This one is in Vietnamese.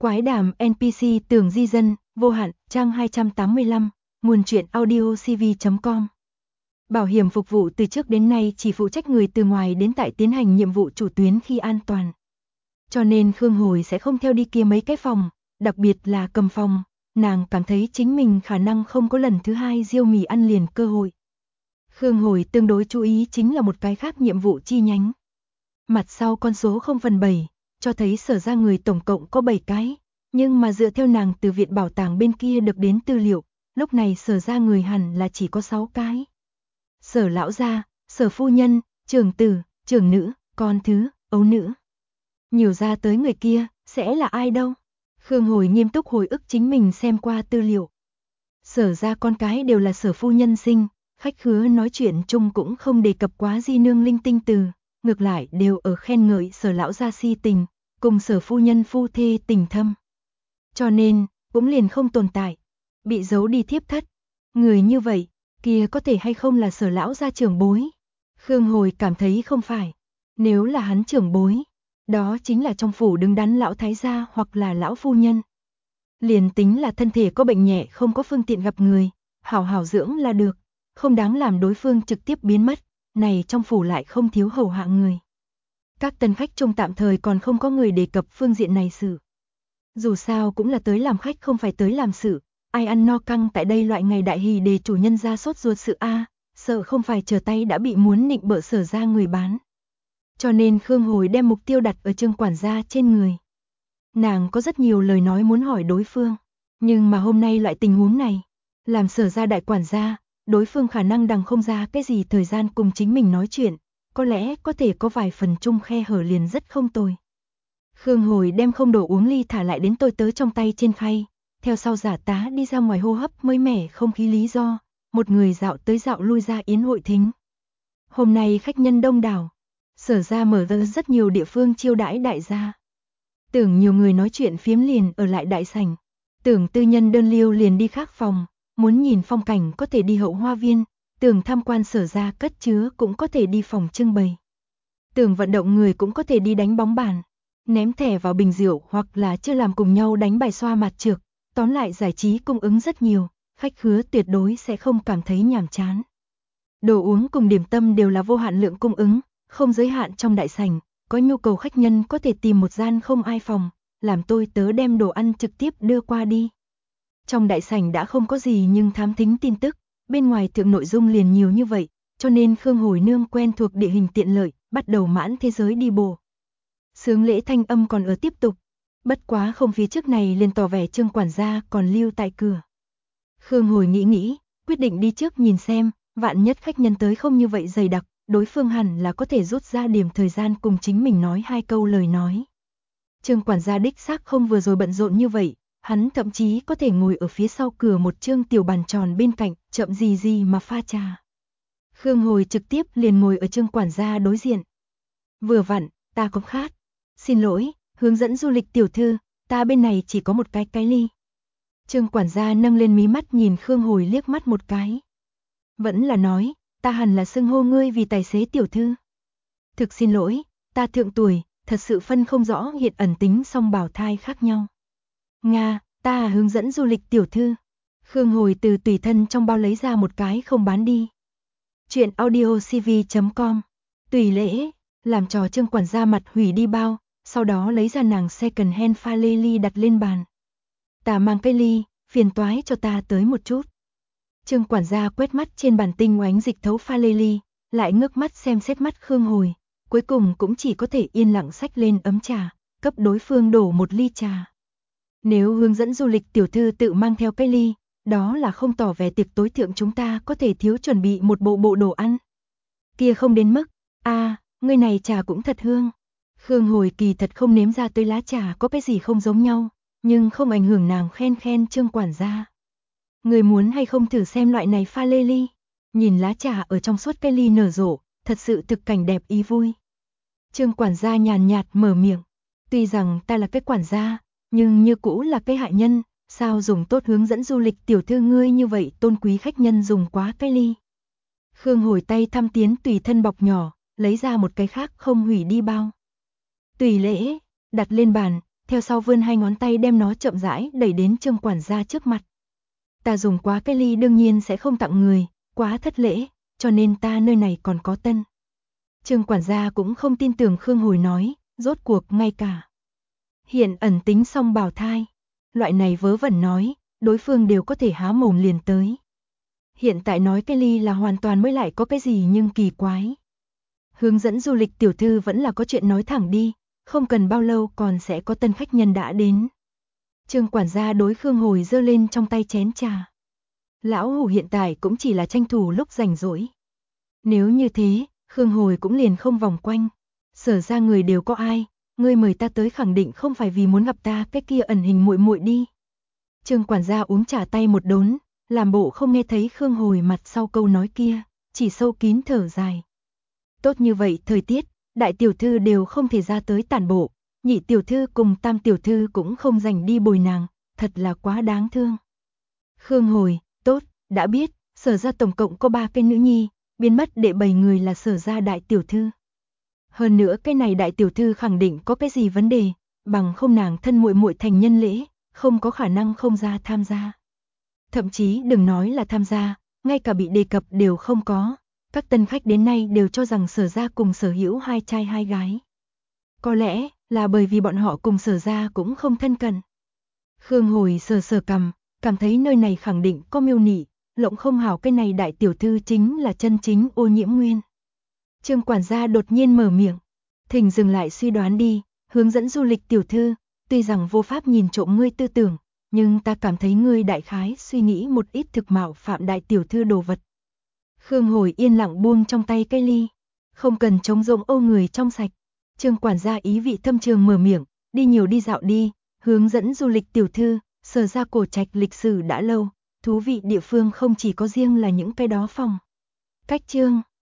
Quái đàm NPC Tường Di Dân, vô hạn, trang 285, nguồn truyện audio cv.com. Bảo hiểm phục vụ từ trước đến nay chỉ phụ trách người từ ngoài đến tại tiến hành nhiệm vụ chủ tuyến khi an toàn. Cho nên Khương Hồi sẽ không theo đi kia mấy cái phòng, đặc biệt là cầm phòng, nàng cảm thấy chính mình khả năng không có lần thứ hai riêu mì ăn liền cơ hội. Khương Hồi tương đối chú ý chính là một cái khác nhiệm vụ chi nhánh. Mặt sau con số 0/7, cho thấy sở ra người tổng cộng có 7 cái, nhưng mà dựa theo nàng từ viện bảo tàng bên kia được đến tư liệu, lúc này sở ra người hẳn là chỉ có 6 cái. Sở lão gia, sở phu nhân, trưởng tử, trưởng nữ, con thứ, ấu nữ. Nhiều ra tới người kia, sẽ là ai đâu? Khương Hồi nghiêm túc hồi ức chính mình xem qua tư liệu. Sở ra con cái đều là sở phu nhân sinh, khách khứa nói chuyện chung cũng không đề cập quá di nương linh tinh từ, ngược lại đều ở khen ngợi sở lão gia si tình, cùng sở phu nhân phu thê tình thâm. Cho nên, cũng liền không tồn tại, bị giấu đi thiếp thất. Người như vậy, kia có thể hay không là sở lão gia trưởng bối? Khương Hồi cảm thấy không phải. Nếu là hắn trưởng bối, đó chính là trong phủ đứng đắn lão thái gia hoặc là lão phu nhân. Liền tính là thân thể có bệnh nhẹ không có phương tiện gặp người, hảo hảo dưỡng là được, không đáng làm đối phương trực tiếp biến mất, này trong phủ lại không thiếu hầu hạ người. Các tân khách trông tạm thời còn không có người đề cập phương diện này sự. Dù sao cũng là tới làm khách không phải tới làm sự, ai ăn no căng tại đây loại ngày đại hỷ để chủ nhân ra sốt ruột sự a, sợ không phải chờ tay đã bị muốn nịnh bợ sở ra người bán. Cho nên Khương Hồi đem mục tiêu đặt ở Trương quản gia trên người. Nàng có rất nhiều lời nói muốn hỏi đối phương, nhưng mà hôm nay loại tình huống này, làm sở ra đại quản gia, đối phương khả năng đằng không ra cái gì thời gian cùng chính mình nói chuyện, có lẽ có thể có vài phần chung khe hở liền rất không tồi. Khương Hồi đem không đồ uống ly thả lại đến tôi tớ trong tay trên khay, theo sau giả tá đi ra ngoài hô hấp mới mẻ không khí lý do, một người dạo tới dạo lui ra yến hội thính. Hôm nay khách nhân đông đảo, sở ra mở ra rất nhiều địa phương chiêu đãi đại gia. Tưởng nhiều người nói chuyện phiếm liền ở lại đại sảnh, tưởng tư nhân đơn liêu liền đi khác phòng, muốn nhìn phong cảnh có thể đi hậu hoa viên, tưởng tham quan sở ra cất chứa cũng có thể đi phòng trưng bày. Tưởng vận động người cũng có thể đi đánh bóng bàn, ném thẻ vào bình rượu hoặc là chưa làm cùng nhau đánh bài xoa mặt trược, tóm lại giải trí cung ứng rất nhiều, khách khứa tuyệt đối sẽ không cảm thấy nhàm chán. Đồ uống cùng điểm tâm đều là vô hạn lượng cung ứng, không giới hạn trong đại sảnh, có nhu cầu khách nhân có thể tìm một gian không ai phòng, làm tôi tớ đem đồ ăn trực tiếp đưa qua đi. Trong đại sảnh đã không có gì nhưng thám thính tin tức, bên ngoài thượng nội dung liền nhiều như vậy, cho nên Khương Hồi nương quen thuộc địa hình tiện lợi, bắt đầu mãn thế giới đi bộ. Sướng lễ thanh âm còn ở tiếp tục, bất quá không phía trước này liền tỏ vẻ Trương quản gia còn lưu tại cửa. Khương Hồi nghĩ, quyết định đi trước nhìn xem, vạn nhất khách nhân tới không như vậy dày đặc, đối phương hẳn là có thể rút ra điểm thời gian cùng chính mình nói 2 câu lời nói. Trương quản gia đích xác không vừa rồi bận rộn như vậy, hắn thậm chí có thể ngồi ở phía sau cửa một trương tiểu bàn tròn bên cạnh, chậm gì mà pha trà. Khương Hồi trực tiếp liền ngồi ở Trương quản gia đối diện. Vừa vặn, ta có khát. Xin lỗi, hướng dẫn du lịch tiểu thư, ta bên này chỉ có một cái ly. Trương quản gia nâng lên mí mắt nhìn Khương Hồi liếc mắt một cái. Vẫn là nói, ta hẳn là xưng hô ngươi vì tài xế tiểu thư. Thực xin lỗi, ta thượng tuổi, thật sự phân không rõ hiện ẩn tính song bào thai khác nhau. Nga, ta hướng dẫn du lịch tiểu thư. Khương Hồi từ tùy thân trong bao lấy ra một cái không bán đi. Chuyện audio cv.com. Tùy lễ, làm trò Trương quản gia mặt hủy đi bao, sau đó lấy ra nàng second hand pha lê ly đặt lên bàn. Ta mang cái ly, phiền toái cho ta tới một chút. Trương quản gia quét mắt trên bàn tinh oánh dịch thấu pha lê ly, lại ngước mắt xem xét mắt Khương Hồi, cuối cùng cũng chỉ có thể yên lặng xách lên ấm trà, cấp đối phương đổ một ly trà. Nếu hướng dẫn du lịch tiểu thư tự mang theo cái ly, đó là không tỏ vẻ tiệc tối thượng chúng ta có thể thiếu chuẩn bị một bộ đồ ăn. Kia không đến mức, người này trà cũng thật hương. Khương Hồi kỳ thật không nếm ra tới lá trà có cái gì không giống nhau, nhưng không ảnh hưởng nàng khen Trương quản gia. Người muốn hay không thử xem loại này pha lê ly, nhìn lá trà ở trong suốt cái ly nở rộ, thật sự thực cảnh đẹp ý vui. Trương quản gia nhàn nhạt mở miệng, tuy rằng ta là cái quản gia, nhưng như cũ là cái hạ nhân, sao dùng tốt hướng dẫn du lịch tiểu thư ngươi như vậy tôn quý khách nhân dùng quá cái ly. Khương Hồi tay thăm tiến tùy thân bọc nhỏ, lấy ra một cái khác không hủy đi bao. Tùy lễ, đặt lên bàn, theo sau vươn hai ngón tay đem nó chậm rãi đẩy đến Trương quản gia trước mặt. Ta dùng quá cái ly đương nhiên sẽ không tặng người, quá thất lễ, cho nên ta nơi này còn có tân. Trương quản gia cũng không tin tưởng Khương Hồi nói, rốt cuộc ngay cả hiện ẩn tính xong bào thai, loại này vớ vẩn nói, đối phương đều có thể há mồm liền tới. Hiện tại nói cái ly là hoàn toàn mới lại có cái gì nhưng kỳ quái. Hướng dẫn du lịch tiểu thư vẫn là có chuyện nói thẳng đi, không cần bao lâu còn sẽ có tân khách nhân đã đến. Trương quản gia đối Khương Hồi giơ lên trong tay chén trà. Lão hủ hiện tại cũng chỉ là tranh thủ lúc rảnh rỗi. Nếu như thế, Khương Hồi cũng liền không vòng quanh. Sở ra người đều có ai, ngươi mời ta tới khẳng định không phải vì muốn gặp ta, cái kia ẩn hình muội muội đi. Trương quản gia uống trà tay một đốn, làm bộ không nghe thấy Khương Hồi mặt sau câu nói kia, chỉ sâu kín thở dài. Tốt như vậy thời tiết, đại tiểu thư đều không thể ra tới tản bộ, nhị tiểu thư cùng tam tiểu thư cũng không dành đi bồi nàng, thật là quá đáng thương. Khương Hồi, tốt, đã biết, sở ra tổng cộng có 3 cái nữ nhi, biến mất để 7 người là sở ra đại tiểu thư. Hơn nữa cái này đại tiểu thư khẳng định có cái gì vấn đề, bằng không nàng thân muội muội thành nhân lễ, không có khả năng không ra tham gia. Thậm chí đừng nói là tham gia, ngay cả bị đề cập đều không có. Các tân khách đến nay đều cho rằng sở ra cùng sở hữu 2 trai 2 gái. Có lẽ là bởi vì bọn họ cùng sở ra cũng không thân cận. Khương Hồi sờ cằm, cảm thấy nơi này khẳng định có miêu nị, lộng không hảo cái này đại tiểu thư chính là chân chính ô nhiễm nguyên. Trương quản gia đột nhiên mở miệng, thỉnh dừng lại suy đoán đi, hướng dẫn du lịch tiểu thư, tuy rằng vô pháp nhìn trộm ngươi tư tưởng, nhưng ta cảm thấy ngươi đại khái suy nghĩ một ít thực mạo phạm đại tiểu thư đồ vật. Khương Hồi yên lặng buông trong tay cây ly, không cần trống rỗng ô người trong sạch. Trương quản gia ý vị thâm trường mở miệng, đi nhiều đi dạo đi, hướng dẫn du lịch tiểu thư, sở ra cổ trạch lịch sử đã lâu, thú vị địa phương không chỉ có riêng là những cái đó phòng. Cách chương